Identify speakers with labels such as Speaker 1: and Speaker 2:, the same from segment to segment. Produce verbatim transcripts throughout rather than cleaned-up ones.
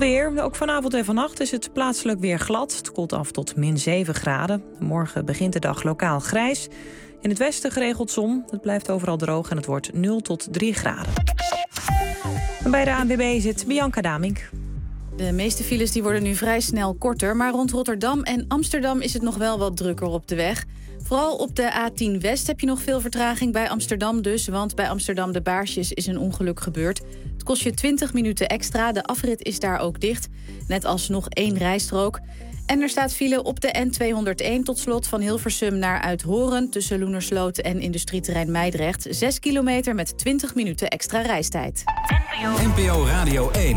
Speaker 1: weer. Ook vanavond en vannacht is het plaatselijk weer glad. Het koelt af tot min zeven graden. Morgen begint de dag lokaal grijs. In het westen geregeld zon. Het blijft overal droog en het wordt nul tot drie graden. En bij de A N W B zit Bianca Damink.
Speaker 2: De meeste files die worden nu vrij snel korter, maar rond Rotterdam en Amsterdam is het nog wel wat drukker op de weg. Vooral op de A tien West heb je nog veel vertraging, bij Amsterdam dus, want bij Amsterdam de Baarsjes is een ongeluk gebeurd. Het kost je twintig minuten extra, de afrit is daar ook dicht, net als nog één rijstrook. En er staat file op de N tweehonderdéén tot slot van Hilversum naar Uithoren, tussen Loenersloot en industrieterrein Meidrecht. Zes kilometer met twintig minuten extra reistijd.
Speaker 3: N P O Radio één.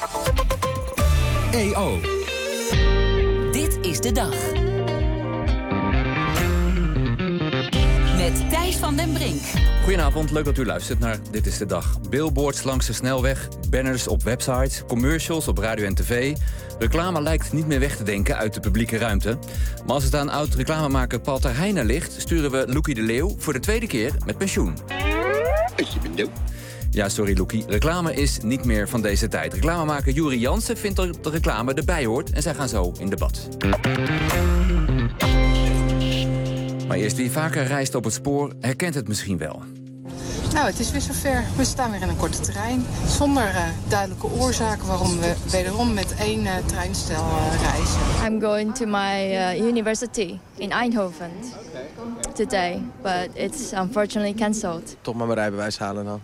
Speaker 3: E O.
Speaker 4: Dit is de dag. Met Thijs van den Brink.
Speaker 5: Goedenavond, leuk dat u luistert naar Dit is de Dag. Billboards langs de snelweg, banners op websites, commercials op radio en tv. Reclame lijkt niet meer weg te denken uit de publieke ruimte. Maar als het aan oud-reclamemaker Paul ter Heijnen ligt, sturen we Loekie de Leeuw voor de tweede keer met pensioen. Ja, sorry Loekie. Reclame is niet meer van deze tijd. Reclamemaker Juri Jansen vindt dat de reclame erbij hoort en zij gaan zo in debat. Maar eerst, wie vaker reist op het spoor, herkent het misschien wel.
Speaker 6: Nou, het is weer zover. We staan weer in een korte trein. Zonder uh, duidelijke oorzaak waarom we wederom met één uh, treinstel uh, reizen.
Speaker 7: I'm going to my uh, university in Eindhoven today, but it's unfortunately cancelled.
Speaker 8: Toch maar mijn rijbewijs halen dan.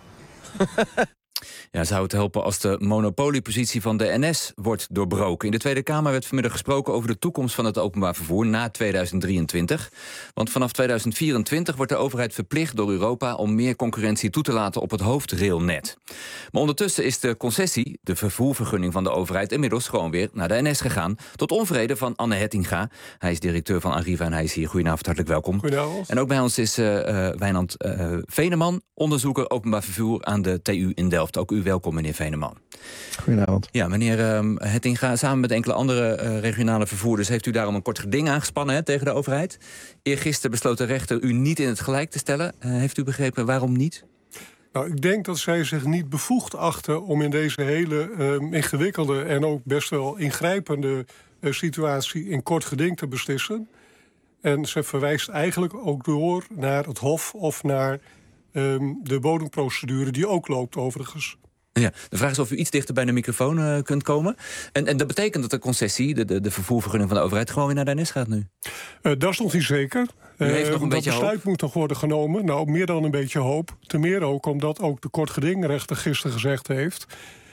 Speaker 5: Ja, zou het helpen als de monopoliepositie van de N S wordt doorbroken? In de Tweede Kamer werd vanmiddag gesproken over de toekomst van het openbaar vervoer na tweeduizend drieëntwintig. Want vanaf tweeduizend vierentwintig wordt de overheid verplicht door Europa om meer concurrentie toe te laten op het hoofdrailnet. Maar ondertussen is de concessie, de vervoervergunning van de overheid, inmiddels gewoon weer naar de N S gegaan. Tot onvrede van Anne Hettinga. Hij is directeur van Arriva en hij is hier. Goedenavond, hartelijk welkom.
Speaker 9: Goedenavond.
Speaker 5: En ook bij ons is uh, uh, Wijnand uh, Veneman, onderzoeker openbaar vervoer aan de T U in Delft. Ook u welkom, meneer Veneman.
Speaker 9: Goedenavond.
Speaker 5: Ja, meneer uh, Hettinga, samen met enkele andere uh, regionale vervoerders heeft u daarom een kort geding aangespannen hè, tegen de overheid. Eergisteren besloot de rechter u niet in het gelijk te stellen. Uh, heeft u begrepen waarom niet?
Speaker 9: Nou, ik denk dat zij zich niet bevoegd achten om in deze hele uh, ingewikkelde en ook best wel ingrijpende uh, situatie in kort geding te beslissen. En ze verwijst eigenlijk ook door naar het Hof of naar Um, de bodemprocedure die ook loopt overigens.
Speaker 5: Ja, de vraag is of u iets dichter bij de microfoon uh, kunt komen. En, en dat betekent dat de concessie, de, de, de vervoervergunning van de overheid, gewoon weer naar de N S gaat nu?
Speaker 9: Uh, dat is nog niet zeker.
Speaker 5: U heeft uh, nog een
Speaker 9: dat
Speaker 5: beetje
Speaker 9: besluit
Speaker 5: hoop?
Speaker 9: moet nog worden genomen. Nou, meer dan een beetje hoop. Ten meer ook omdat ook de kortgedingrechter gisteren gezegd heeft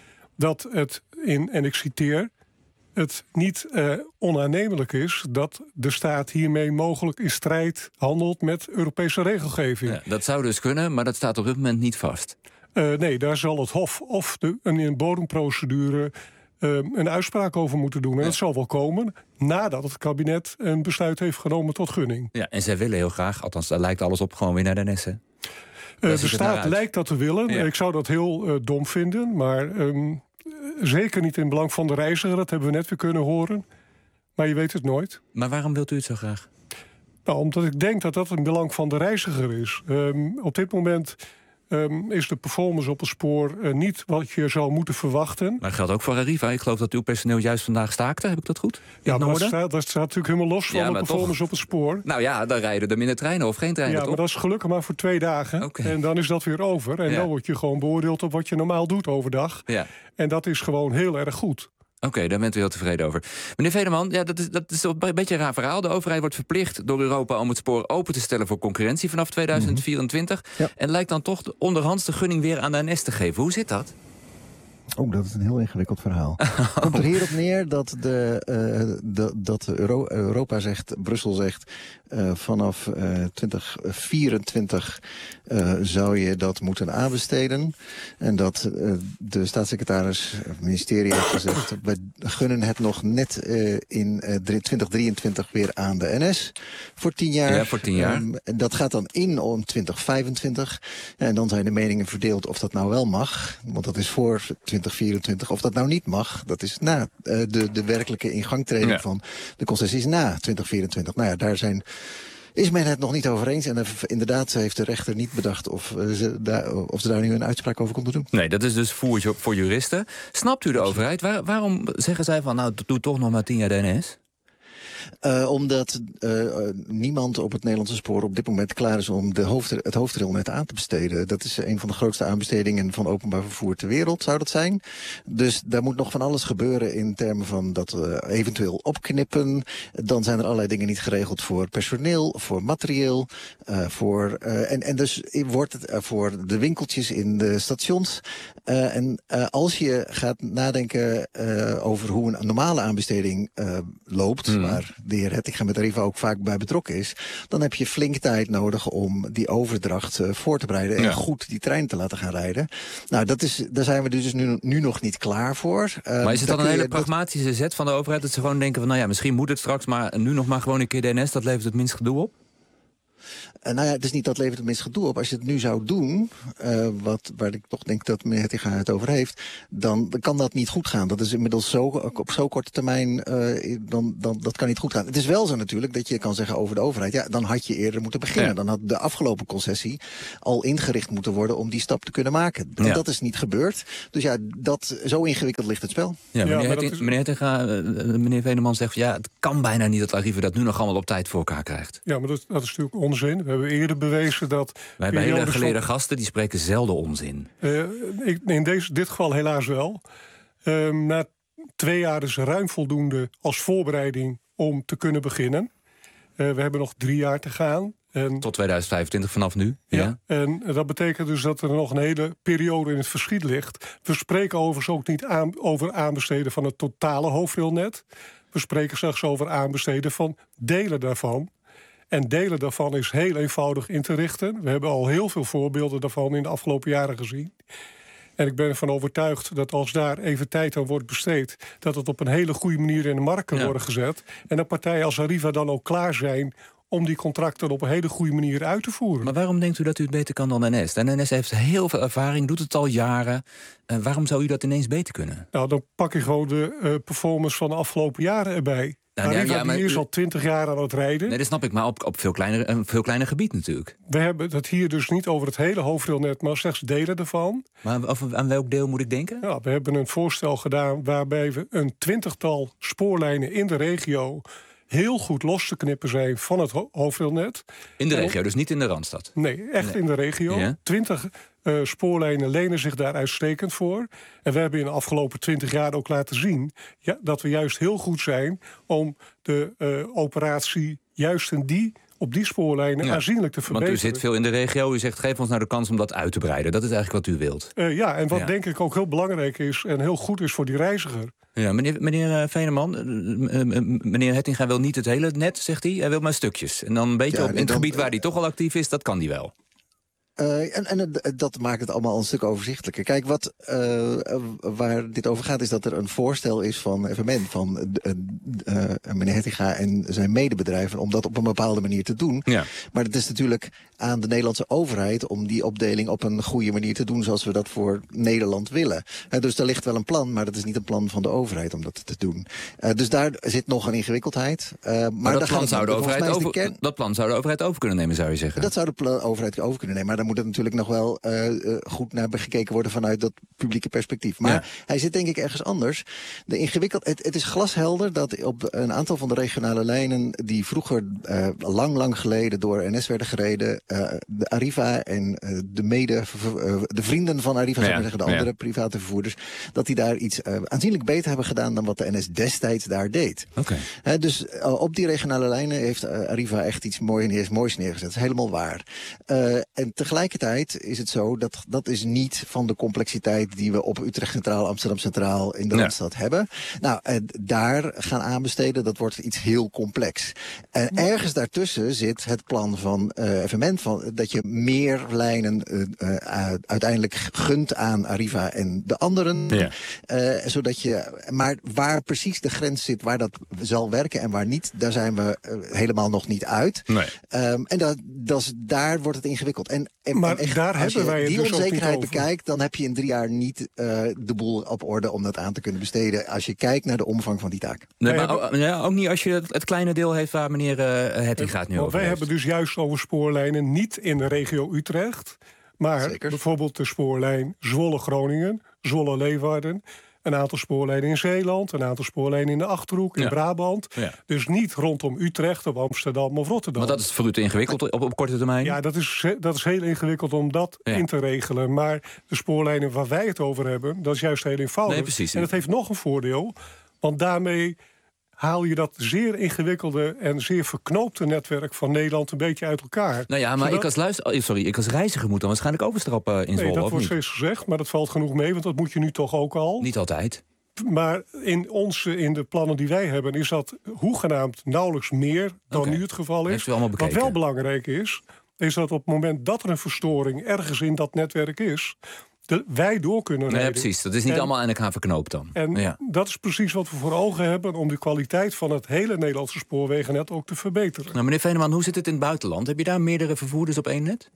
Speaker 9: dat het in, en ik citeer, het niet uh, onaannemelijk is dat de staat hiermee mogelijk in strijd handelt met Europese regelgeving.
Speaker 5: Ja, dat zou dus kunnen, maar dat staat op dit moment niet vast.
Speaker 9: Uh, nee, daar zal het Hof of de, een, een bodemprocedure uh, een uitspraak over moeten doen. En ja. Dat zal wel komen nadat het kabinet een besluit heeft genomen tot gunning.
Speaker 5: Ja, en zij willen heel graag, althans daar lijkt alles op, gewoon weer naar de N S. Hè?
Speaker 9: Uh, de staat lijkt dat te willen. Ja. Ik zou dat heel uh, dom vinden, maar Um, zeker niet in belang van de reiziger, dat hebben we net weer kunnen horen. Maar je weet het nooit.
Speaker 5: Maar waarom wilt u het zo graag?
Speaker 9: Nou, omdat ik denk dat dat in belang van de reiziger is. Um, op dit moment um, is de performance op het spoor uh, niet wat je zou moeten verwachten.
Speaker 5: Maar dat geldt ook voor Arriva. Ik geloof dat uw personeel juist vandaag staakte. Heb ik dat goed?
Speaker 9: Ja, maar dat staat, dat staat natuurlijk helemaal los van ja, de performance toch op het spoor.
Speaker 5: Nou ja, dan rijden er minder treinen of geen treinen,
Speaker 9: Ja,
Speaker 5: toch?
Speaker 9: maar dat is gelukkig maar voor twee dagen. Okay. En dan is dat weer over. En ja. dan word je gewoon beoordeeld op wat je normaal doet overdag.
Speaker 5: Ja.
Speaker 9: En dat is gewoon heel erg goed.
Speaker 5: Oké, okay, daar bent u heel tevreden over. Meneer Veneman, ja, dat is, dat is een beetje een raar verhaal. De overheid wordt verplicht door Europa om het spoor open te stellen voor concurrentie vanaf tweeduizend vierentwintig. Mm-hmm. Ja. En lijkt dan toch onderhands de gunning weer aan de N S te geven. Hoe zit dat?
Speaker 10: Oh, dat is een heel ingewikkeld verhaal. Het komt er hierop neer dat, de, uh, de, dat Euro- Europa zegt, Brussel zegt, uh, vanaf uh, twintig vierentwintig uh, zou je dat moeten aanbesteden. En dat uh, de staatssecretaris, het ministerie heeft gezegd, we gunnen het nog net uh, in uh, twintig drieëntwintig weer aan de N S. Voor tien jaar.
Speaker 5: Ja, voor tien jaar. Um,
Speaker 10: dat gaat dan in om twintig vijfentwintig. En dan zijn de meningen verdeeld of dat nou wel mag. Want dat is voor twintig vierentwintig. Of dat nou niet mag, dat is na uh, de, de werkelijke ingangtreding ja. van de concessies na twintig vierentwintig. Nou ja, daar zijn Is men het nog niet over eens? En uh, inderdaad heeft de rechter niet bedacht of, uh, ze, daar, of ze daar nu een uitspraak over konden doen.
Speaker 5: Nee, dat is dus voor, voor juristen. Snapt u de overheid? Waar, waarom zeggen zij van, nou, doe toch nog maar tien jaar de N S?
Speaker 10: Uh, omdat uh, niemand op het Nederlandse spoor op dit moment klaar is om de hoofd, het hoofdrailnet aan te besteden. Dat is een van de grootste aanbestedingen van openbaar vervoer ter wereld, zou dat zijn. Dus daar moet nog van alles gebeuren in termen van dat uh, eventueel opknippen. Dan zijn er allerlei dingen niet geregeld voor personeel, voor materieel. Uh, voor, uh, en, en dus wordt het uh, voor de winkeltjes in de stations. Uh, en uh, als je gaat nadenken uh, over hoe een normale aanbesteding uh, loopt, mm. waar de heer Hettinga met Arriva ook vaak bij betrokken is, dan heb je flink tijd nodig om die overdracht uh, voor te bereiden en ja. goed die trein te laten gaan rijden. Nou, dat is, daar zijn we dus nu, nu nog niet klaar voor. Uh,
Speaker 5: maar is het dan een hele pragmatische zet van de overheid, dat ze gewoon denken van, nou ja, misschien moet het straks, maar nu nog maar gewoon een keer de N S, dat levert het minst gedoe op?
Speaker 10: Uh, nou ja, het is niet dat levert het minst gedoe op. Als je het nu zou doen, uh, wat, waar ik toch denk dat meneer Hettinga het over heeft, dan, dan kan dat niet goed gaan. Dat is inmiddels zo, op zo korte termijn, uh, dan, dan, dat kan niet goed gaan. Het is wel zo natuurlijk dat je kan zeggen over de overheid, ja, dan had je eerder moeten beginnen. Ja. Dan had de afgelopen concessie al ingericht moeten worden om die stap te kunnen maken. Ja. En dat is niet gebeurd. Dus ja, dat, zo ingewikkeld ligt het spel.
Speaker 5: Ja, meneer, ja, Hetting, is... meneer Hettinga, uh, meneer Veneman zegt, ja, het kan bijna niet dat Arriva dat nu nog allemaal op tijd voor elkaar krijgt.
Speaker 9: Ja, maar dat, dat is natuurlijk onzin. We hebben eerder bewezen dat...
Speaker 5: Wij hebben hele geleerde van... gasten, die spreken zelden onzin.
Speaker 9: Uh, ik, in deze, dit geval helaas wel. Uh, na twee jaar is ruim voldoende als voorbereiding om te kunnen beginnen. Uh, we hebben nog drie jaar te gaan. En,
Speaker 5: tot tweeduizend vijfentwintig vanaf nu. Ja, ja.
Speaker 9: En dat betekent dus dat er nog een hele periode in het verschiet ligt. We spreken overigens ook niet aan, over aanbesteden van het totale hoofdrailnet. We spreken slechts over aanbesteden van delen daarvan. En delen daarvan is heel eenvoudig in te richten. We hebben al heel veel voorbeelden daarvan in de afgelopen jaren gezien. En ik ben ervan overtuigd dat als daar even tijd aan wordt besteed, dat het op een hele goede manier in de markt kan ja. worden gezet. En dat partijen als Arriva dan ook klaar zijn om die contracten op een hele goede manier uit te voeren.
Speaker 5: Maar waarom denkt u dat u het beter kan dan N S? De N S heeft heel veel ervaring, doet het al jaren. Uh, waarom zou u dat ineens beter kunnen?
Speaker 9: Nou, dan pak je gewoon de uh, performance van de afgelopen jaren erbij. Nou, Arriva ja, ja, die is u... al twintig jaar aan het rijden.
Speaker 5: Nee, dat snap ik, maar op, op veel kleiner, een veel kleiner gebied natuurlijk.
Speaker 9: We hebben het hier dus niet over het hele hoofdrailnet, maar slechts delen ervan.
Speaker 5: Maar over, aan welk deel moet ik denken?
Speaker 9: Ja, we hebben een voorstel gedaan waarbij we een twintigtal spoorlijnen in de regio heel goed los te knippen zijn van het ho- hoofdrailnet.
Speaker 5: In de regio, en, dus niet in de Randstad?
Speaker 9: Nee, echt nee. in de regio. Ja. Twintig uh, spoorlijnen lenen zich daar uitstekend voor. En we hebben in de afgelopen twintig jaar ook laten zien ja, dat we juist heel goed zijn om de uh, operatie juist in die op die spoorlijnen ja. aanzienlijk te verbeteren.
Speaker 5: Want u zit veel in de regio, u zegt geef ons nou de kans om dat uit te breiden. Dat is eigenlijk wat u wilt.
Speaker 9: Uh, ja, en wat ja. denk ik ook heel belangrijk is en heel goed is voor die reiziger.
Speaker 5: Ja, meneer, meneer Veneman, meneer Hettinga wil niet het hele net, zegt hij. Hij wil maar stukjes. En dan een beetje ja, op, in het dan, gebied waar hij toch al actief is, dat kan hij wel.
Speaker 10: Uh, en, en dat maakt het allemaal een stuk overzichtelijker. Kijk, wat, uh, waar dit over gaat is dat er een voorstel is van F M N, van uh, uh, meneer Hettinga en zijn medebedrijven, om dat op een bepaalde manier te doen. Ja. Maar het is natuurlijk aan de Nederlandse overheid om die opdeling op een goede manier te doen zoals we dat voor Nederland willen. Uh, dus daar ligt wel een plan, maar dat is niet een plan van de overheid om dat te doen. Uh, dus daar zit nog een ingewikkeldheid. Uh, maar
Speaker 5: maar dat, plan zou de overheid over,
Speaker 10: kern...
Speaker 5: dat plan zou de overheid over kunnen nemen, zou je zeggen?
Speaker 10: Dat zou de pla- overheid over kunnen nemen, maar dan moet het natuurlijk nog wel uh, uh, goed naar gekeken worden vanuit dat publieke perspectief. Maar ja. hij zit denk ik ergens anders. De ingewikkeld, het, het is glashelder dat op een aantal van de regionale lijnen die vroeger uh, lang, lang geleden door N S werden gereden, uh, de Arriva en uh, de mede, uh, de vrienden van Arriva, ja, zou ik zeggen, de andere ja. private vervoerders, dat die daar iets uh, aanzienlijk beter hebben gedaan dan wat de N S destijds daar deed.
Speaker 5: Okay.
Speaker 10: Uh, dus uh, op die regionale lijnen heeft uh, Arriva echt iets moois, moois neergezet. Dat is helemaal waar. Uh, en tegelijkertijd is het zo dat dat is niet van de complexiteit die we op Utrecht Centraal, Amsterdam Centraal in de Randstad ja. hebben. Nou, uh, daar gaan aanbesteden, dat wordt iets heel complex. En ergens daartussen zit het plan van uh, F M N van dat je meer lijnen uh, uh, uiteindelijk gunt aan Arriva en de anderen. Ja. Uh, zodat je, maar waar precies de grens zit, waar dat zal werken en waar niet, daar zijn we uh, helemaal nog niet uit. Nee. Um, en dat, dat is, daar wordt het ingewikkeld. En En,
Speaker 9: maar
Speaker 10: en echt,
Speaker 9: daar
Speaker 10: als
Speaker 9: hebben wij
Speaker 10: je
Speaker 9: het
Speaker 10: die
Speaker 9: dus ook niet
Speaker 10: onzekerheid
Speaker 9: over.
Speaker 10: bekijkt, dan heb je in drie jaar niet uh, de boel op orde om dat aan te kunnen besteden. Als je kijkt naar de omvang van die taak.
Speaker 5: Nee,
Speaker 9: Wij
Speaker 5: maar
Speaker 9: hebben-
Speaker 5: ook, ja, ook niet als je het, het kleine deel heeft waar meneer uh, Hetting gaat nu
Speaker 9: Want
Speaker 5: over
Speaker 9: wij
Speaker 5: heeft.
Speaker 9: hebben dus juist over spoorlijnen niet in de regio Utrecht, maar
Speaker 10: Zeker.
Speaker 9: bijvoorbeeld de spoorlijn Zwolle-Groningen, Zwolle-Leeuwarden, een aantal spoorlijnen in Zeeland, een aantal spoorlijnen in de Achterhoek, in
Speaker 5: Ja.
Speaker 9: Brabant.
Speaker 5: Ja.
Speaker 9: Dus niet rondom Utrecht of Amsterdam of Rotterdam.
Speaker 5: Want dat is voor u te ingewikkeld op, op korte termijn?
Speaker 9: Ja, dat is, dat is heel ingewikkeld om dat
Speaker 5: Ja.
Speaker 9: in te regelen. Maar de spoorlijnen waar wij het over hebben, dat is juist heel eenvoudig.
Speaker 5: Nee, precies.
Speaker 9: En dat heeft nog een voordeel, want daarmee haal je dat zeer ingewikkelde en zeer verknoopte netwerk van Nederland een beetje uit elkaar.
Speaker 5: Nou ja, maar
Speaker 9: Zodat-
Speaker 5: ik als, luister, oh, sorry, ik als reiziger moet dan waarschijnlijk overstappen in Zwolle,
Speaker 9: Nee, dat
Speaker 5: of
Speaker 9: wordt
Speaker 5: niet?
Speaker 9: steeds gezegd, maar dat valt genoeg mee, want dat moet je nu toch ook al.
Speaker 5: Niet altijd.
Speaker 9: Maar in, onze, in de plannen die wij hebben is dat hoegenaamd nauwelijks meer dan
Speaker 5: Oké.
Speaker 9: nu het geval
Speaker 5: Heeft
Speaker 9: is.
Speaker 5: u allemaal
Speaker 9: Wat
Speaker 5: bekeken?
Speaker 9: wel belangrijk is, is dat op het moment dat er een verstoring ergens in dat netwerk is, de, wij door kunnen
Speaker 5: Nee,
Speaker 9: rijden.
Speaker 5: precies. Dat is niet
Speaker 9: En-
Speaker 5: allemaal aan elkaar verknoopt dan.
Speaker 9: En
Speaker 5: ja.
Speaker 9: dat is precies wat we voor ogen hebben om de kwaliteit van het hele Nederlandse spoorwegennet ook te verbeteren.
Speaker 5: Nou, meneer Veneman, hoe zit het in het buitenland? Heb je daar meerdere vervoerders op één net?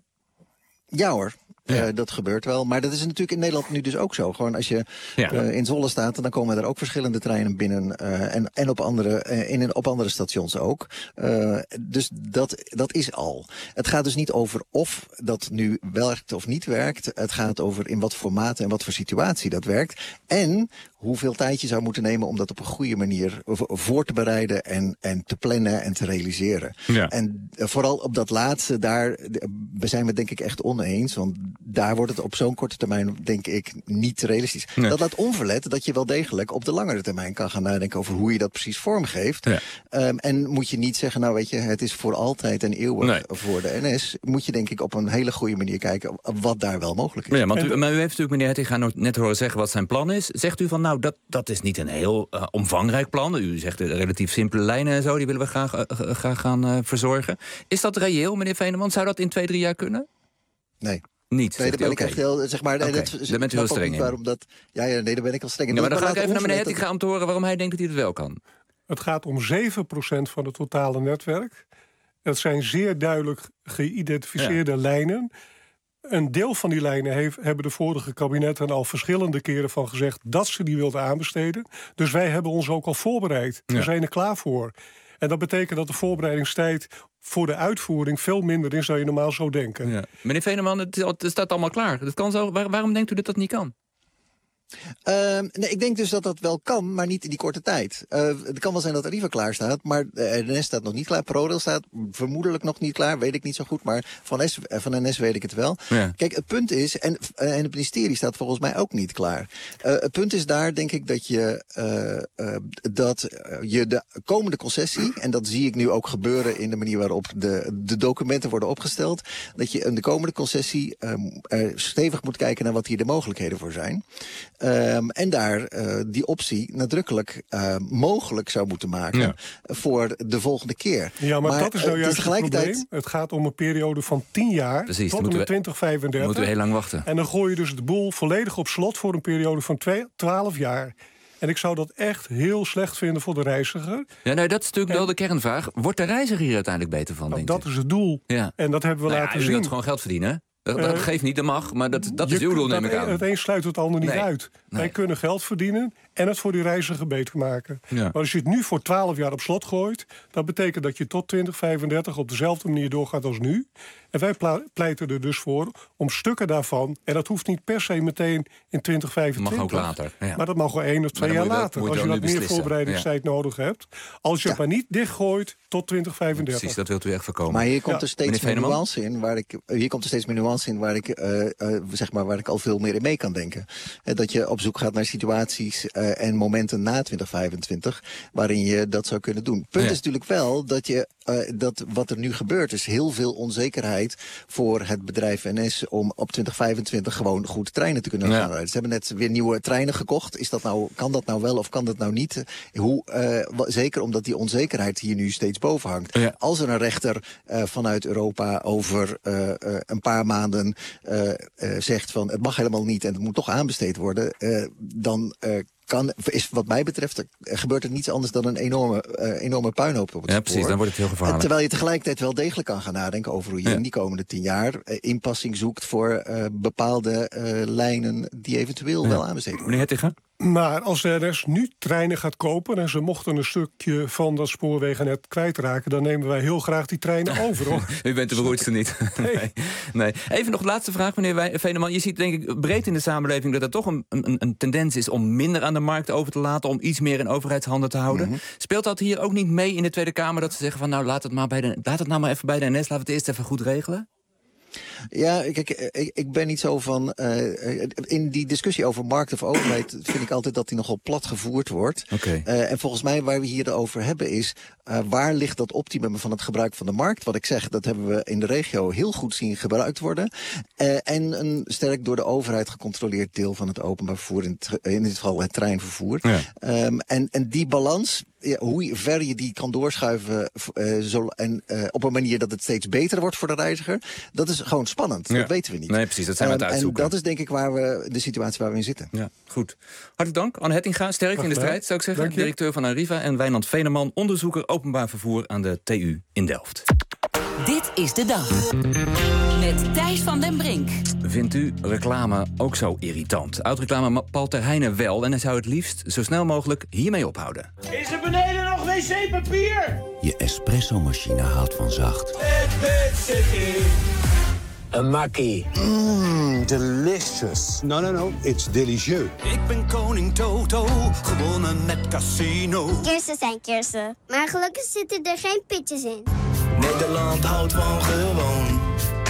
Speaker 10: Ja hoor.
Speaker 5: Ja.
Speaker 10: Uh, dat gebeurt wel. Maar dat is natuurlijk in Nederland nu dus ook zo. Gewoon als je
Speaker 5: Ja.
Speaker 10: uh, in Zwolle staat, dan komen er ook verschillende treinen binnen. Uh, en, en op andere, uh, in, op andere stations ook. Uh, dus dat, dat is al. Het gaat dus niet over of dat nu werkt of niet werkt. Het gaat over in wat voor mate en wat voor situatie dat werkt. En hoeveel tijd je zou moeten nemen om dat op een goede manier voor te bereiden en, en te plannen en te realiseren.
Speaker 5: Ja.
Speaker 10: En uh, vooral op dat laatste, daar uh, zijn we het denk ik echt oneens. Want daar wordt het op zo'n korte termijn, denk ik, niet realistisch.
Speaker 5: Nee.
Speaker 10: Dat laat onverlet dat je wel degelijk op de langere termijn kan gaan nadenken over hoe je dat precies vormgeeft.
Speaker 5: Ja.
Speaker 10: Um, en moet je niet zeggen, nou weet je, het is voor altijd en eeuwig
Speaker 5: Nee.
Speaker 10: voor de N S. Moet je denk ik op een hele goede manier kijken wat daar wel mogelijk is.
Speaker 5: Ja, want u, maar u heeft natuurlijk meneer Hetting net horen zeggen wat zijn plan is. Zegt u van, nou, dat, dat is niet een heel uh, omvangrijk plan. U zegt uh, relatief simpele lijnen en zo, die willen we graag, uh, graag gaan uh, verzorgen. Is dat reëel, meneer Veneman? Zou dat in twee, drie jaar kunnen?
Speaker 10: Nee.
Speaker 5: Niet.
Speaker 10: Nee, daar ben
Speaker 5: u,
Speaker 10: ik
Speaker 5: okay.
Speaker 10: echt heel, zeg maar...
Speaker 5: Okay.
Speaker 10: Dat,
Speaker 5: daar bent u heel
Speaker 10: snap ook
Speaker 5: streng
Speaker 10: niet
Speaker 5: in.
Speaker 10: Waarom dat, ja, ja, nee, daar ben ik al streng in.
Speaker 5: Ja, maar dan
Speaker 10: Dat
Speaker 5: ga ik even naar meneer
Speaker 10: onverlet
Speaker 5: Hetting gaan om te horen waarom hij denkt dat hij het wel kan.
Speaker 9: Het gaat om zeven procent van het totale netwerk. Dat zijn zeer duidelijk geïdentificeerde ja. lijnen. Een deel van die lijnen heeft, hebben de vorige kabinetten al verschillende keren van gezegd dat ze die wilden aanbesteden. Dus wij hebben ons ook al voorbereid. Ja. We zijn er klaar voor. En dat betekent dat de voorbereidingstijd voor de uitvoering veel minder is dan je normaal zou denken.
Speaker 5: Ja. Meneer Veneman, het, het staat allemaal klaar. Dat kan zo. Waar, waarom denkt u dat dat niet kan?
Speaker 10: Uh, nee, ik denk dus dat dat wel kan, maar niet in die korte tijd. Uh, het kan wel zijn dat Arriva klaar staat, maar de N S staat nog niet klaar. ProRail staat vermoedelijk nog niet klaar, weet ik niet zo goed. Maar van, S, van N S weet ik het wel. Ja. Kijk, het punt is, en, en het ministerie staat volgens mij ook niet klaar. Uh, het punt is daar, denk ik, dat je, uh, uh, dat je de komende concessie, en dat zie ik nu ook gebeuren in de manier waarop de, de documenten worden opgesteld, dat je in de komende concessie um, uh, stevig moet kijken naar wat hier de mogelijkheden voor zijn. Um, en daar uh, die optie nadrukkelijk uh, mogelijk zou moeten maken ja. voor de volgende keer.
Speaker 9: Ja, maar, maar dat is nou juist het
Speaker 10: tegelijkertijd...
Speaker 9: probleem. Het gaat om een periode van tien jaar
Speaker 5: Precies,
Speaker 9: tot en met twintig vijfendertig.
Speaker 5: Moeten we heel lang wachten.
Speaker 9: En dan gooi je dus de boel volledig op slot voor een periode van twaalf jaar. En ik zou dat echt heel slecht vinden voor de reiziger.
Speaker 5: Ja, nee, dat is natuurlijk en, wel de kernvraag. Wordt de reiziger hier uiteindelijk beter van,
Speaker 9: nou,
Speaker 5: denk
Speaker 9: dat u? is het doel. Ja. En dat hebben we
Speaker 5: nou
Speaker 9: laten
Speaker 5: ja, u
Speaker 9: zien.
Speaker 5: U wilt gewoon geld verdienen, Dat, dat uh, geeft niet, dat mag, maar dat, dat is uw doel, neem ik aan.
Speaker 9: Het een sluit het ander niet
Speaker 5: nee.
Speaker 9: uit.
Speaker 5: Nee.
Speaker 9: Wij kunnen geld verdienen en het voor die reiziger beter maken. Ja. Maar als je het nu voor twaalf jaar op slot gooit, dat betekent dat je tot twintig vijfendertig op dezelfde manier doorgaat als nu. En wij pleiten er dus voor om stukken daarvan, en dat hoeft niet per se meteen in twintig vijfentwintig.
Speaker 5: Dat mag ook later. Ja.
Speaker 9: Maar dat mag wel één of twee jaar
Speaker 5: dat,
Speaker 9: later, als je wat meer voorbereidingstijd ja. nodig hebt. Als je ja. het maar niet dichtgooit tot twintig vijfendertig.
Speaker 5: Precies, dat wilt u echt voorkomen.
Speaker 10: Maar hier komt
Speaker 5: ja.
Speaker 10: er steeds meer nuance in, waar ik hier komt er steeds meer nuance in waar ik uh, uh, zeg maar waar ik al veel meer in mee kan denken. Uh, dat je op zoek gaat naar situaties uh, en momenten na twintig vijfentwintig waarin je dat zou kunnen doen. Punt ja. is natuurlijk wel dat je uh, dat wat er nu gebeurt is heel veel onzekerheid voor het bedrijf N S om op twintig vijfentwintig gewoon goed treinen te kunnen ja. gaan rijden. Ze hebben net weer nieuwe treinen gekocht. Is dat nou, kan dat nou wel of kan dat nou niet? Hoe, uh, zeker omdat die onzekerheid hier nu steeds boven hangt. Ja. Als er een rechter uh, vanuit Europa over uh, uh, een paar maanden uh, uh, zegt van het mag helemaal niet en het moet toch aanbesteed worden, uh, dan uh, kan, is wat mij betreft, er gebeurt er niets anders dan een enorme, uh, enorme puinhoop op het
Speaker 5: Ja,
Speaker 10: spoor.
Speaker 5: precies, dan wordt het heel gevaarlijk.
Speaker 10: En terwijl je tegelijkertijd wel degelijk kan gaan nadenken over hoe je ja. in die komende tien jaar uh, inpassing zoekt voor uh, bepaalde uh, lijnen die eventueel ja. wel aanbesteed worden.
Speaker 5: Meneer Hettinger?
Speaker 9: Maar als de N S nu treinen gaat kopen en ze mochten een stukje van dat spoorwegennet kwijtraken, dan nemen wij heel graag die treinen over, hoor.
Speaker 5: U bent de beroerdste niet. Nee. nee. Even nog de laatste vraag, meneer Veneman. Je ziet denk ik breed in de samenleving dat er toch een, een, een tendens is om minder aan de markt over te laten, om iets meer in overheidshanden te houden. Mm-hmm. Speelt dat hier ook niet mee in de Tweede Kamer dat ze zeggen van nou laat het, maar bij de, laat het nou maar even bij de N S, laten we het eerst even goed regelen?
Speaker 10: Ja, kijk, ik, ik ben niet zo van... Uh, in die discussie over markt of overheid vind ik altijd dat die nogal plat gevoerd wordt.
Speaker 5: Okay.
Speaker 10: Uh, en volgens mij waar we hier over hebben is... Uh, waar ligt dat optimum van het gebruik van de markt? Wat ik zeg, dat hebben we in de regio heel goed zien gebruikt worden. Uh, en een sterk door de overheid gecontroleerd deel van het openbaar vervoer. In, het, in dit geval het treinvervoer. Ja. Um, en, en die balans... Ja, hoe ver je die kan doorschuiven uh, zo, en uh, op een manier dat het steeds beter wordt voor de reiziger, dat is gewoon spannend. Ja. Dat weten we niet.
Speaker 5: Nee, precies, dat zijn we aan het uitzoeken.
Speaker 10: En dat is denk ik waar we de situatie waar we in zitten.
Speaker 5: Ja, goed. Hartelijk dank. Anne Hettinga, sterk in de strijd, zou ik zeggen. Directeur van Arriva en Wijnand Veneman, onderzoeker openbaar vervoer aan de T U in Delft.
Speaker 4: Dit is de dag. Met Thijs van den Brink.
Speaker 5: Vindt u reclame ook zo irritant? Oud-reclame Paul ter Heijnen wel. En hij zou het liefst zo snel mogelijk hiermee ophouden.
Speaker 8: Is er beneden nog wc-papier?
Speaker 11: Je espresso-machine haalt van zacht.
Speaker 12: Een makkie.
Speaker 13: Mmm, delicious.
Speaker 12: No, no, no, it's delicieux.
Speaker 14: Ik ben koning Toto, gewonnen met casino.
Speaker 15: Kersen zijn kersen, maar gelukkig zitten er geen pitjes in.
Speaker 14: Nederland houdt van gewoon.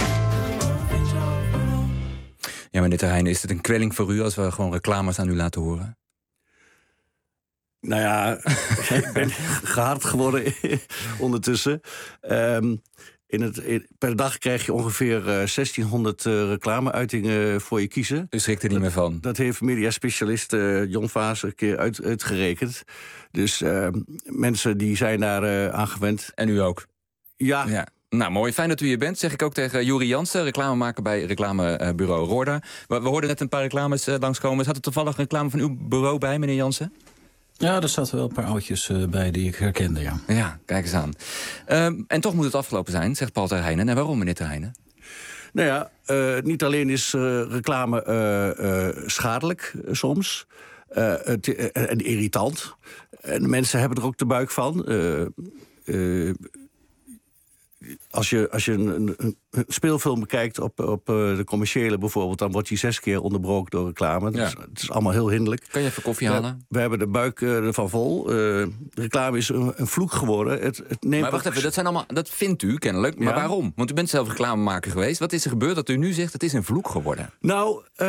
Speaker 5: Ja, meneer ter Heijnen, is het een kwelling voor u als we gewoon reclames aan u laten horen?
Speaker 16: Nou ja, ik ben gehard geworden ondertussen. Um, in het, in, per dag krijg je ongeveer uh, zestienhonderd uh, reclameuitingen voor je kiezen.
Speaker 5: U schrikt er niet meer van?
Speaker 16: Dat, dat heeft mediaspecialist uh, Jon Vaas een keer uit, uitgerekend. Dus uh, mensen die zijn daar uh, aan gewend.
Speaker 5: En u ook?
Speaker 16: Ja.
Speaker 5: ja. Nou, mooi. Fijn dat u hier bent. Zeg ik ook tegen Juri Jansen, reclamemaker bij reclamebureau Roorda. We, we hoorden net een paar reclames uh, langskomen. Zat er toevallig een reclame van uw bureau bij, meneer Jansen?
Speaker 17: Ja, er zaten wel een paar oudjes uh, bij die ik herkende, ja.
Speaker 5: Ja, kijk eens aan. Um, en toch moet het afgelopen zijn, zegt Paul ter Heijnen. En waarom, meneer ter Heijnen?
Speaker 16: Nou ja, uh, niet alleen is uh, reclame uh, uh, schadelijk uh, soms... Uh, het, uh, en irritant. En mensen hebben er ook de buik van... Uh, uh, Als je, als je een, een, een speelfilm bekijkt op, op uh, de commerciële bijvoorbeeld... dan wordt die zes keer onderbroken door reclame. Ja. Dus, het is allemaal heel hinderlijk.
Speaker 5: Kan je even koffie halen?
Speaker 16: We, we hebben de buik uh, ervan vol. Uh, de reclame is een, een vloek geworden. Het, het neemt
Speaker 5: maar wacht
Speaker 16: ook...
Speaker 5: even, dat, zijn allemaal, dat vindt u kennelijk. Maar ja. waarom? Want u bent zelf reclamemaker geweest. Wat is er gebeurd dat u nu zegt het is een vloek geworden?
Speaker 16: Nou, uh,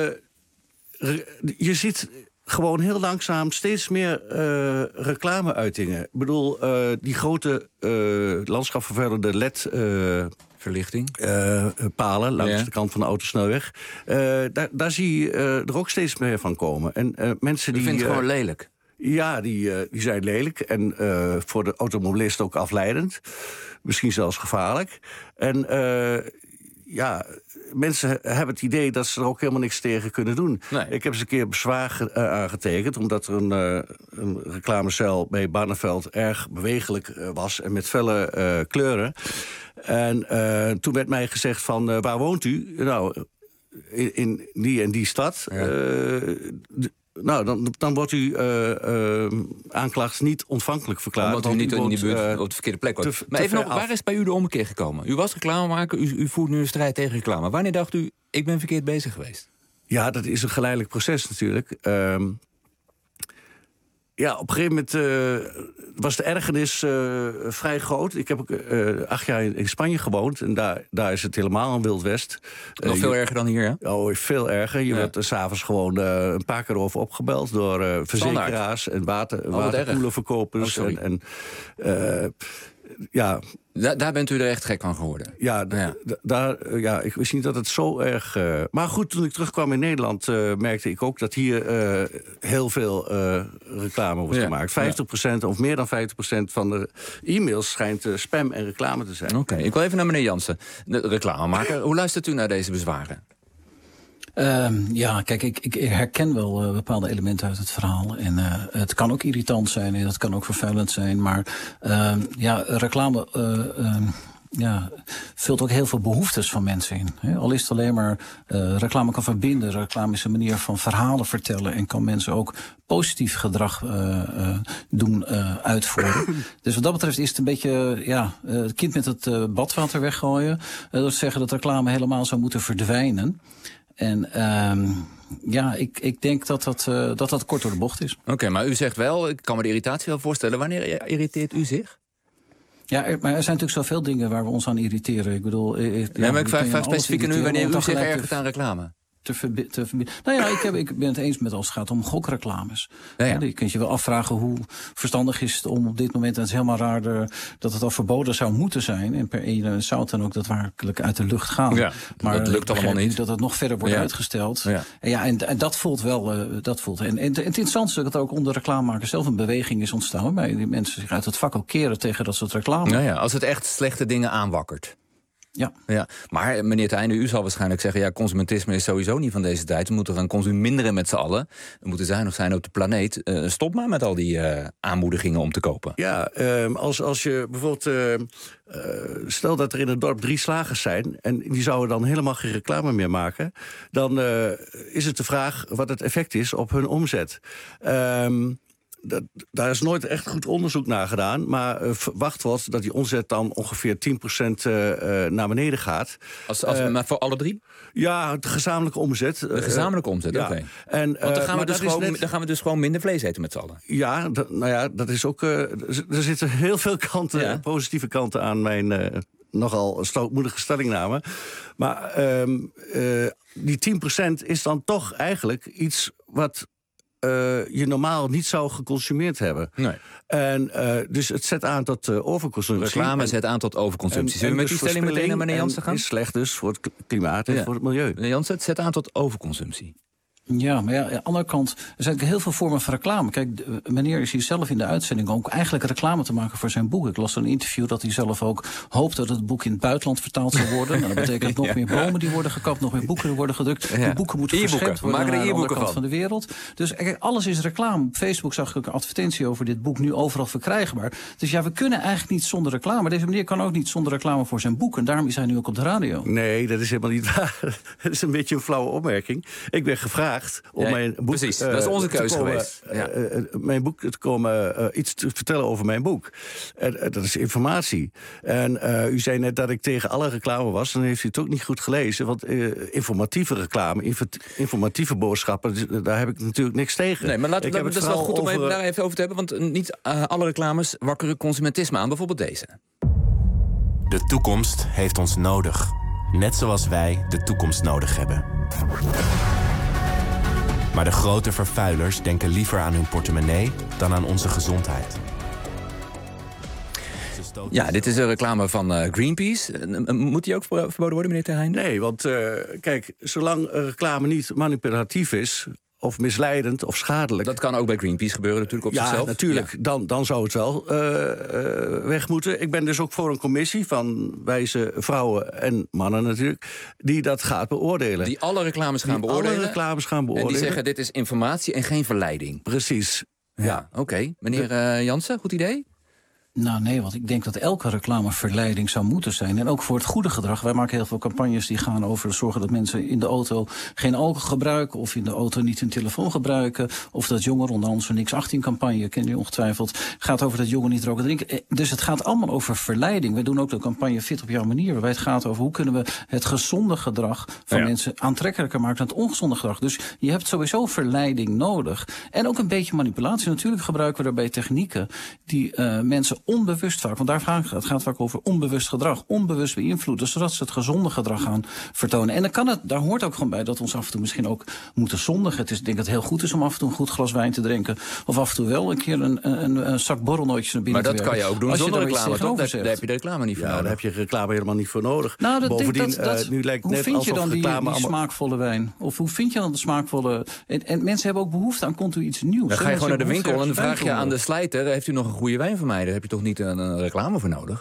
Speaker 16: je ziet... gewoon heel langzaam steeds meer uh, reclameuitingen. Ik bedoel, uh, die grote uh, landschapvervuilende L E D... Uh,
Speaker 5: Verlichting?
Speaker 16: Uh, palen langs ja. de kant van de autosnelweg. Uh, daar, daar zie je uh, er ook steeds meer van komen. En uh, mensen die...
Speaker 5: U vindt het gewoon lelijk?
Speaker 16: Ja, die, uh, die zijn lelijk. En uh, voor de automobilist ook afleidend. Misschien zelfs gevaarlijk. En uh, ja... mensen hebben het idee dat ze er ook helemaal niks tegen kunnen doen. Nee. Ik heb eens een keer bezwaar uh, aangetekend... omdat er een, uh, een reclamecel bij Barneveld erg bewegelijk uh, was... en met felle uh, kleuren. En uh, toen werd mij gezegd van, uh, waar woont u? Nou, in, in die en die stad... Ja. Uh, d- Nou, dan, dan wordt uw uh, uh, aanklacht niet ontvankelijk verklaard.
Speaker 5: Omdat u niet in die buurt uh, op de verkeerde plek wordt. Maar even nog, waar is bij u de ommekeer gekomen? U was reclamemaker, u, u voert nu een strijd tegen reclame. Wanneer dacht u, ik ben verkeerd bezig geweest?
Speaker 16: Ja, dat is een geleidelijk proces natuurlijk. Um, ja, op een gegeven moment uh, was de ergernis uh, vrij groot. Ik heb uh, acht jaar in, in Spanje gewoond. En daar, daar is het helemaal een Wild West.
Speaker 5: Nog uh, veel je, erger dan hier, hè?
Speaker 16: Oh, veel erger. Je ja. werd uh, 's avonds gewoon uh, een paar keer over opgebeld... door uh, verzekeraars en water, oh, waterkoelenverkopers. Oh, en, en uh, ja...
Speaker 5: Da- daar bent u er echt gek van geworden?
Speaker 16: Ja, d- ja. D- daar, uh, ja, ik wist niet dat het zo erg... Uh, maar goed, toen ik terugkwam in Nederland... Uh, merkte ik ook dat hier uh, heel veel uh, reclame wordt ja. gemaakt. vijftig procent ja. of meer dan vijftig procent van de e-mails... schijnt uh, spam en reclame te zijn.
Speaker 5: Oké, okay. Ik wil even naar meneer Jansen, de reclamemaker. Hoe luistert u naar deze bezwaren?
Speaker 17: Uh, ja, kijk, ik, ik herken wel uh, bepaalde elementen uit het verhaal. En uh, het kan ook irritant zijn en het kan ook vervuilend zijn. Maar uh, ja, reclame uh, uh, ja, vult ook heel veel behoeftes van mensen in. Hè? Al is het alleen maar uh, reclame kan verbinden. Reclame is een manier van verhalen vertellen en kan mensen ook positief gedrag uh, uh, doen uh, uitvoeren. Dus wat dat betreft is het een beetje ja, uh, het kind met het uh, badwater weggooien. Uh, dat zeggen dat reclame helemaal zou moeten verdwijnen. En um, ja, ik, ik denk dat dat, uh, dat dat kort door de bocht is.
Speaker 5: Oké, okay, maar u zegt wel, ik kan me de irritatie wel voorstellen. Wanneer irriteert u zich?
Speaker 17: Ja, er, maar er zijn natuurlijk zoveel dingen waar we ons aan irriteren. Ik bedoel, ik,
Speaker 5: nee, ja, maar ik vraag, vraag specifiek nu wanneer u zich ergert aan reclame.
Speaker 17: Te verbi- te verbi- nou ja, ik, heb, ik ben het eens met als het gaat om gokreclames.
Speaker 5: Ja, ja.
Speaker 17: Je kunt je wel afvragen hoe verstandig is het om op dit moment... en het is helemaal raar de, dat het al verboden zou moeten zijn. En per één zou het dan ook daadwerkelijk uit de lucht gaan.
Speaker 5: Ja,
Speaker 17: maar
Speaker 5: dat lukt allemaal niet.
Speaker 17: Dat het nog verder wordt
Speaker 5: ja.
Speaker 17: uitgesteld.
Speaker 5: Ja.
Speaker 17: En, ja, en, en dat voelt wel... Uh, dat voelt. En, en, en het interessante is dat er ook onder reclamemakers zelf een beweging is ontstaan... waarbij die mensen zich uit het vak ook keren tegen dat soort reclame.
Speaker 5: Nou ja, als het echt slechte dingen aanwakkert.
Speaker 17: Ja.
Speaker 5: ja. Maar meneer Teijnen, u zal waarschijnlijk zeggen... ja, consumentisme is sowieso niet van deze tijd. We moeten gaan consumeren met z'n allen. We moeten zuinig zijn op de planeet. Uh, stop maar met al die uh, aanmoedigingen om te kopen.
Speaker 16: Ja, uh, als, als je bijvoorbeeld... Uh, uh, stel dat er in het dorp drie slagers zijn... en die zouden dan helemaal geen reclame meer maken... dan uh, is het de vraag wat het effect is op hun omzet. Uh, Dat, daar is nooit echt goed onderzoek naar gedaan. Maar uh, verwacht wordt dat die omzet dan ongeveer tien procent uh, uh, naar beneden gaat.
Speaker 5: Als, als, uh, maar voor alle drie?
Speaker 16: Ja, de gezamenlijke omzet.
Speaker 5: De gezamenlijke omzet, uh, oké. Okay.
Speaker 16: Ja.
Speaker 5: Want dan gaan, uh, we dus gewoon, net... dan gaan we dus gewoon minder vlees eten met z'n allen.
Speaker 16: Ja, d- nou ja, dat is ook... Uh, er zitten heel veel kanten, ja. positieve kanten aan mijn... Uh, nogal stoutmoedige stellingname. Maar um, uh, die tien procent is dan toch eigenlijk iets wat... Uh, je normaal niet zou geconsumeerd hebben.
Speaker 5: Nee.
Speaker 16: En uh, dus het zet aan tot uh, overconsumptie.
Speaker 5: Reclame zet aan tot overconsumptie. Zullen we met die stelling meteen naar meneer Jansen gaan?
Speaker 16: Het is slecht dus voor het klimaat en ja. voor het milieu.
Speaker 5: Meneer Jansen, het zet aan tot overconsumptie.
Speaker 17: Ja, maar ja, aan de andere kant, er zijn heel veel vormen van reclame. Kijk, de, meneer is hier zelf in de uitzending ook eigenlijk reclame te maken voor zijn boek. Ik las een interview dat hij zelf ook hoopt dat het boek in het buitenland vertaald zal worden. Nou, dat betekent nog ja. meer bomen die worden gekapt, nog meer boeken die worden gedrukt. Ja. Die boeken moeten
Speaker 5: e-boeken.
Speaker 17: verschept worden
Speaker 5: naar
Speaker 17: de andere kant
Speaker 5: van.
Speaker 17: van de wereld. Dus kijk, alles is reclame. Op Facebook zag ik ook een advertentie over dit boek, nu overal verkrijgbaar. Dus ja, we kunnen eigenlijk niet zonder reclame. Deze meneer kan ook niet zonder reclame voor zijn boek. En daarom is hij nu ook op de radio.
Speaker 16: Nee, dat is helemaal niet waar. Dat is een beetje een flauwe opmerking. Ik ben gevraagd om
Speaker 5: nee.
Speaker 16: mijn boek,
Speaker 5: Precies, uh, dat is onze keuze
Speaker 16: komen,
Speaker 5: geweest. Ja.
Speaker 16: Uh, uh, mijn boek te komen, uh, iets te vertellen over mijn boek. Uh, uh, dat is informatie. En uh, u zei net dat ik tegen alle reclame was. Dan heeft u het ook niet goed gelezen. Want uh, informatieve reclame, inf- informatieve boodschappen... daar heb ik natuurlijk niks tegen.
Speaker 5: Nee, maar laat,
Speaker 16: ik
Speaker 5: dat,
Speaker 16: heb
Speaker 5: dat
Speaker 16: het
Speaker 5: is wel goed
Speaker 16: over,
Speaker 5: om even daar even over te hebben. Want niet uh, alle reclames wakkeren consumentisme aan. Bijvoorbeeld deze.
Speaker 18: De toekomst heeft ons nodig. Net zoals wij de toekomst nodig hebben. Maar de grote vervuilers denken liever aan hun portemonnee dan aan onze gezondheid.
Speaker 5: Ja, dit is een reclame van uh, Greenpeace. Uh, moet die ook verboden worden, meneer Terheijn?
Speaker 16: Nee, want uh, kijk, zolang reclame niet manipulatief is... of misleidend of schadelijk.
Speaker 5: Dat kan ook bij Greenpeace gebeuren natuurlijk op
Speaker 16: ja,
Speaker 5: zichzelf.
Speaker 16: Natuurlijk, ja, dan, dan zou het wel uh, uh, weg moeten. Ik ben dus ook voor een commissie van wijze vrouwen en mannen natuurlijk... die dat gaat beoordelen.
Speaker 5: Die alle reclames gaan
Speaker 16: die
Speaker 5: beoordelen?
Speaker 16: alle reclames gaan beoordelen.
Speaker 5: En die zeggen, dit is informatie en geen verleiding.
Speaker 16: Precies.
Speaker 5: Ja, ja oké. Okay. Meneer uh, Jansen, goed idee?
Speaker 17: Nou nee, want ik denk dat elke reclame verleiding zou moeten zijn. En ook voor het goede gedrag. Wij maken heel veel campagnes die gaan over zorgen dat mensen in de auto geen alcohol gebruiken... of in de auto niet hun telefoon gebruiken. Of dat jongeren, onder onze Niks achttien campagne, ken je ongetwijfeld... gaat over dat jongeren niet roken drinken. Dus het gaat allemaal over verleiding. We doen ook de campagne Fit op jouw manier... waarbij het gaat over hoe kunnen we het gezonde gedrag van ja. mensen aantrekkelijker maken dan het ongezonde gedrag. Dus je hebt sowieso verleiding nodig. En ook een beetje manipulatie. Natuurlijk gebruiken we daarbij technieken die uh, mensen onbewust vaak, want daar gaat het gaat vaak over onbewust gedrag, onbewust beïnvloeden, zodat ze het gezonde gedrag gaan vertonen. En dan kan het, daar hoort ook gewoon bij dat we ons af en toe misschien ook moeten zondigen. Het is, ik denk dat het heel goed is om af en toe een goed glas wijn te drinken, of af en toe wel een keer een, een, een zak borrelnootjes naar binnen
Speaker 5: maar
Speaker 17: te
Speaker 5: dat
Speaker 17: werken.
Speaker 5: kan je ook doen
Speaker 17: Als
Speaker 5: zonder
Speaker 17: je
Speaker 5: reclame, toch? Daar,
Speaker 17: zegt.
Speaker 5: daar heb je de reclame niet voor
Speaker 16: ja,
Speaker 5: nodig.
Speaker 16: Daar heb je reclame helemaal niet voor nodig.
Speaker 17: Nou, dat,
Speaker 16: Bovendien,
Speaker 17: dat, dat,
Speaker 16: uh, nu lijkt
Speaker 17: hoe
Speaker 16: net
Speaker 17: vind je dan die, die
Speaker 16: allemaal...
Speaker 17: smaakvolle wijn? Of hoe vind je dan de smaakvolle... En, en mensen hebben ook behoefte aan continu iets nieuws.
Speaker 5: Dan ga je gewoon naar de winkel en dan vraag je aan de slijter... heeft u nog een goede wijn voor mij? Daar heb je toch niet een, een reclame voor nodig?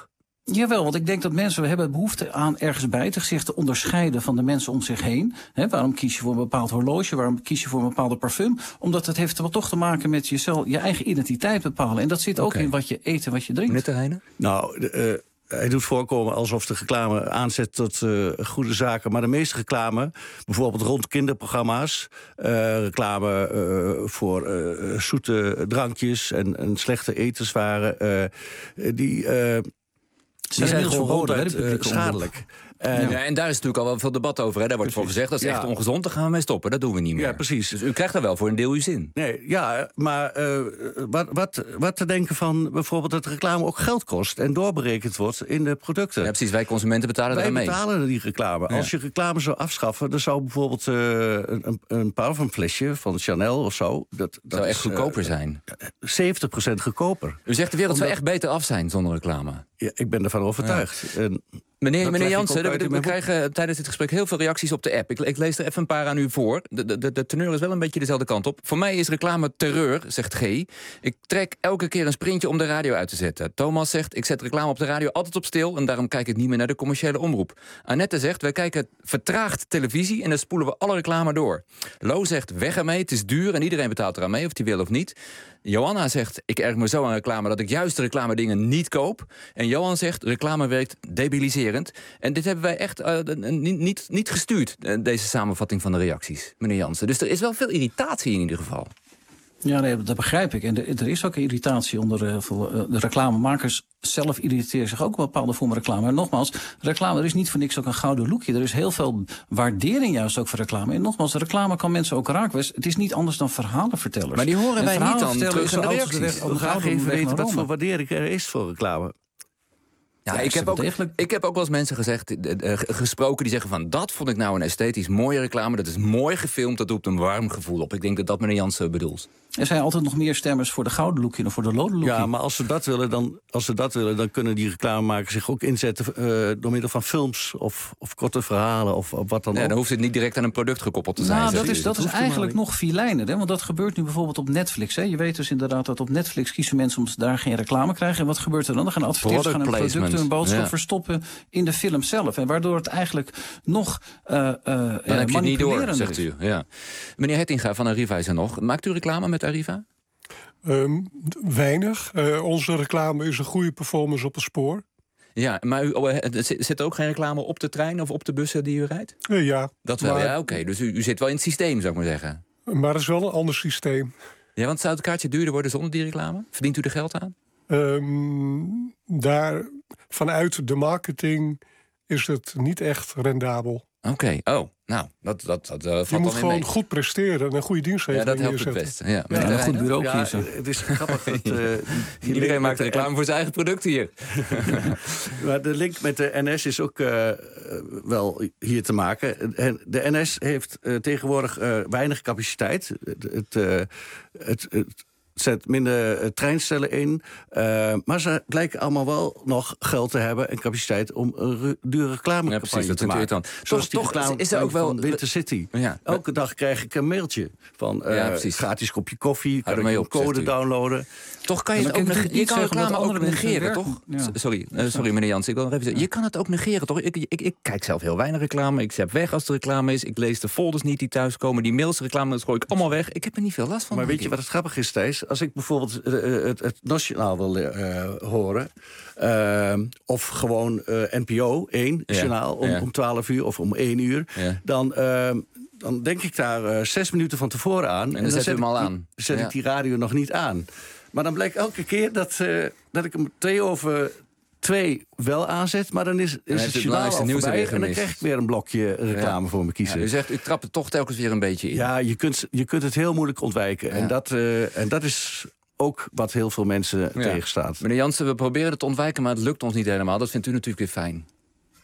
Speaker 17: Jawel, want ik denk dat mensen we hebben behoefte aan ergens bij te zich te onderscheiden van de mensen om zich heen. He, waarom kies je voor een bepaald horloge? Waarom kies je voor een bepaalde parfum? Omdat het heeft wel toch te maken met jezelf, je eigen identiteit bepalen. En dat zit ook okay. in wat je eet en wat je drinkt.
Speaker 5: Meneer Terheijnen?
Speaker 16: Nou, de, uh, hij doet voorkomen alsof de reclame aanzet tot uh, goede zaken. Maar de meeste reclame, bijvoorbeeld rond kinderprogramma's, Uh, reclame uh, voor uh, zoete drankjes en, en slechte etenswaren, uh, die... Uh, Die zijn gewoon ronduit uh, schadelijk.
Speaker 5: En, ja, en daar is natuurlijk al wel veel debat over. Hè? Daar wordt voor gezegd, dat is ja. echt ongezond, daar gaan we mee stoppen. Dat doen we niet meer.
Speaker 16: Ja, precies.
Speaker 5: Dus u krijgt daar wel voor een deel uw zin.
Speaker 16: Nee, ja, maar uh, wat, wat, wat te denken van bijvoorbeeld dat reclame ook geld kost en doorberekend wordt in de producten.
Speaker 5: Ja, precies. Wij consumenten betalen
Speaker 16: Wij
Speaker 5: daarmee.
Speaker 16: Wij betalen die reclame. Ja. Als je reclame zou afschaffen, dan zou bijvoorbeeld uh, een, een parfumflesje van Chanel of zo. Dat, dat
Speaker 5: zou echt
Speaker 16: is,
Speaker 5: goedkoper
Speaker 16: uh,
Speaker 5: zijn.
Speaker 16: zeventig procent goedkoper.
Speaker 5: U zegt de wereld
Speaker 16: Omdat...
Speaker 5: zou echt beter af zijn zonder reclame.
Speaker 16: Ja, ik ben ervan overtuigd. Ja. En
Speaker 5: Meneer, meneer Jansen, we, we krijgen tijdens dit gesprek heel veel reacties op de app. Ik, ik lees er even een paar aan u voor. De, de, de teneur is wel een beetje dezelfde kant op. Voor mij is reclame terreur, zegt G. Ik trek elke keer een sprintje om de radio uit te zetten. Thomas zegt, ik zet reclame op de radio altijd op stil en daarom kijk ik niet meer naar de commerciële omroep. Annette zegt, wij kijken vertraagd televisie en dan spoelen we alle reclame door. Lo zegt, weg ermee, het is duur en iedereen betaalt eraan mee, of die wil of niet. Johanna zegt, ik erg me zo aan reclame dat ik juist de reclame dingen niet koop. En Johan zegt, reclame werkt debiliserend. En dit hebben wij echt uh, niet, niet, niet gestuurd, deze samenvatting van de reacties, meneer Jansen. Dus er is wel veel irritatie in ieder geval.
Speaker 17: Ja, nee, dat begrijp ik. En de, er is ook irritatie onder uh, voor, uh, de reclamemakers zelf irriteren zich ook een bepaalde vorm reclame. Maar nogmaals, reclame, er is niet voor niks ook een gouden lookje. Er is heel veel waardering juist ook voor reclame. En nogmaals, reclame kan mensen ook raken. Het is niet anders dan verhalenvertellers.
Speaker 5: Maar die horen wij niet dan terug in de
Speaker 16: reacties. We graag even weten wat voor waardering er is voor reclame.
Speaker 5: Ja, ja, ik, heb ook, ik heb ook wel eens mensen gezegd, uh, uh, gesproken die zeggen van, dat vond ik nou een esthetisch mooie reclame, dat is mooi gefilmd, dat roept een warm gevoel op. Ik denk dat dat meneer Jansen bedoelt.
Speaker 17: Er zijn altijd nog meer stemmers voor de gouden lookje dan voor de lode lookje.
Speaker 16: Ja, maar als ze dat willen, dan, als ze dat willen, dan kunnen die reclamemakers zich ook inzetten uh, door middel van films of, of korte verhalen of, of wat dan
Speaker 5: ja,
Speaker 16: ook.
Speaker 5: Dan hoeft het niet direct aan een product gekoppeld te zijn.
Speaker 17: Nou, dat is, dat is eigenlijk nog filijner, hè? Want dat gebeurt nu bijvoorbeeld op Netflix. Hè? Je weet dus inderdaad dat op Netflix kiezen mensen omdat ze daar geen reclame krijgen. En wat gebeurt er dan? Dan gaan adverteerders gaan een product, een boodschap ja. verstoppen in de film zelf. En waardoor het eigenlijk nog uh, uh,
Speaker 5: dan heb je het niet door, zegt u. Ja. Meneer Hettinga van Arriva is er nog. Maakt u reclame met Arriva?
Speaker 9: Um, weinig. Uh, onze reclame is een goede performance op het spoor.
Speaker 5: Ja, maar u, oh, zit er ook geen reclame op de trein of op de bussen die u rijdt?
Speaker 9: Uh, ja.
Speaker 5: Dat wel,
Speaker 9: maar,
Speaker 5: ja, oké. Okay. Dus u, u zit wel in het systeem, zou ik maar zeggen.
Speaker 9: Maar het is wel een ander systeem.
Speaker 5: Ja, want zou het kaartje duurder worden zonder die reclame? Verdient u er geld aan?
Speaker 9: Um, daar, vanuit de marketing is het niet echt rendabel.
Speaker 5: Oké, okay. oh, nou, dat, dat, dat uh, valt
Speaker 9: je moet
Speaker 5: dan
Speaker 9: gewoon
Speaker 5: mee.
Speaker 9: goed presteren en een goede dienstregeling
Speaker 5: Ja, dat helpt
Speaker 9: neerzetten.
Speaker 5: het best. Ja,
Speaker 17: ja, een goed bureau
Speaker 16: ja,
Speaker 17: kiezen.
Speaker 16: Het is grappig dat uh,
Speaker 5: iedereen maakt reclame voor zijn eigen product hier.
Speaker 16: Maar de link met de N S is ook uh, wel hier te maken. De N S heeft uh, tegenwoordig uh, weinig capaciteit. Het, het, uh, het, het zet minder uh, treinstellen in. Uh, maar ze blijken allemaal wel nog geld te hebben en capaciteit om een dure reclamecampagne ja, te maken. Zoals die reclame is er ook wel van Winter City. Ja. Elke dag krijg ik een mailtje van uh, ja, gratis kopje koffie, kan ik een op, code downloaden.
Speaker 5: Toch kan je het ook negeren. Je kan reclame ook negeren, toch? Ja. Sorry, uh, sorry meneer Jansen, ik wil nog even zeggen. Je kan het ook negeren, toch? Ik, ik, ik kijk zelf heel weinig reclame. Ik zet weg als er reclame is. Ik lees de folders niet die thuiskomen. Die mails, reclame, dat gooi ik allemaal weg. Ik heb er niet veel last van.
Speaker 16: Maar weet je wat het grappig is, Thijs? Als ik bijvoorbeeld uh, het, het nationaal wil uh, horen, uh, of gewoon uh, N P O één, ja. journaal, om, ja. om twaalf uur of om één uur, ja. dan, uh, dan denk ik daar uh, zes minuten van tevoren aan.
Speaker 5: En, en dan, dan zet, hem al aan.
Speaker 16: zet
Speaker 5: ja.
Speaker 16: ik die radio nog niet aan. Maar dan blijkt elke keer dat, uh, dat ik hem twee over twee wel aanzet, maar dan is, is het journaal al voorbij en dan krijg ik weer een blokje reclame ja. voor me kiezen.
Speaker 5: Ja, u zegt, u trapt het toch telkens weer een beetje in.
Speaker 16: Ja, je kunt, je kunt het heel moeilijk ontwijken. Ja. En, dat, uh, en dat is ook wat heel veel mensen ja. tegenstaat.
Speaker 5: Meneer Jansen, we proberen het te ontwijken, maar het lukt ons niet helemaal. Dat vindt u natuurlijk weer fijn.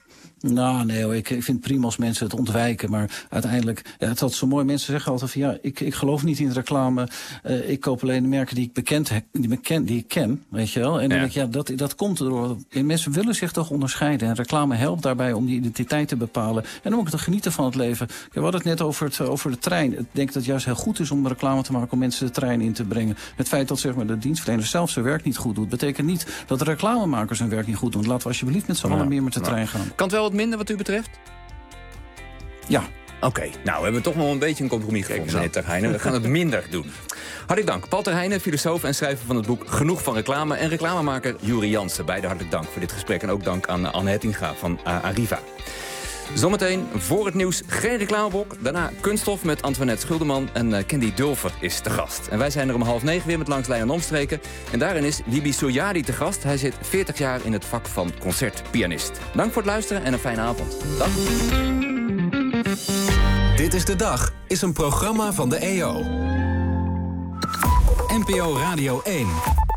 Speaker 17: Nou, nee hoor, ik, ik vind het prima als mensen het ontwijken. Maar uiteindelijk, ja, het is zo mooi. Mensen zeggen altijd van, ja, ik, ik geloof niet in reclame. Uh, ik koop alleen de merken die ik, bekend, die, beken, die ik ken, weet je wel. En dan ja. denk ik, ja, dat, dat komt erdoor. Mensen willen zich toch onderscheiden. En reclame helpt daarbij om die identiteit te bepalen. En om ook te genieten van het leven. We hadden het net over, het, over de trein. Ik denk dat het juist heel goed is om reclame te maken om mensen de trein in te brengen. Het feit dat zeg maar, de dienstverlener zelf zijn werk niet goed doet, betekent niet dat de reclamemakers hun werk niet goed doen. Laten we alsjeblieft met z'n allen ja. meer met de ja. trein gaan.
Speaker 5: Kan het wel wat minder wat u betreft?
Speaker 17: Ja.
Speaker 5: Oké, okay. nou, we hebben toch nog een beetje een compromis gevonden, meneer Ter Heijnen. We gaan het minder doen. Hartelijk dank. Paul Ter Heijnen, filosoof en schrijver van het boek Genoeg van Reclame. En reclamemaker Juri Jansen. Beide hartelijk dank voor dit gesprek. En ook dank aan Anne Hettinga van uh, Arriva. Zometeen voor het nieuws geen reclameblok. Daarna kunststof met Antoinette Schuldeman. En uh, Candy Dulfer is te gast. En wij zijn er om half negen weer met Langs Lijn en Omstreken. En daarin is Wibi Soyadi te gast. Hij zit veertig jaar in het vak van concertpianist. Dank voor het luisteren en een fijne avond. Dag.
Speaker 3: Dit is de Dag is een programma van de E O. N P O Radio één.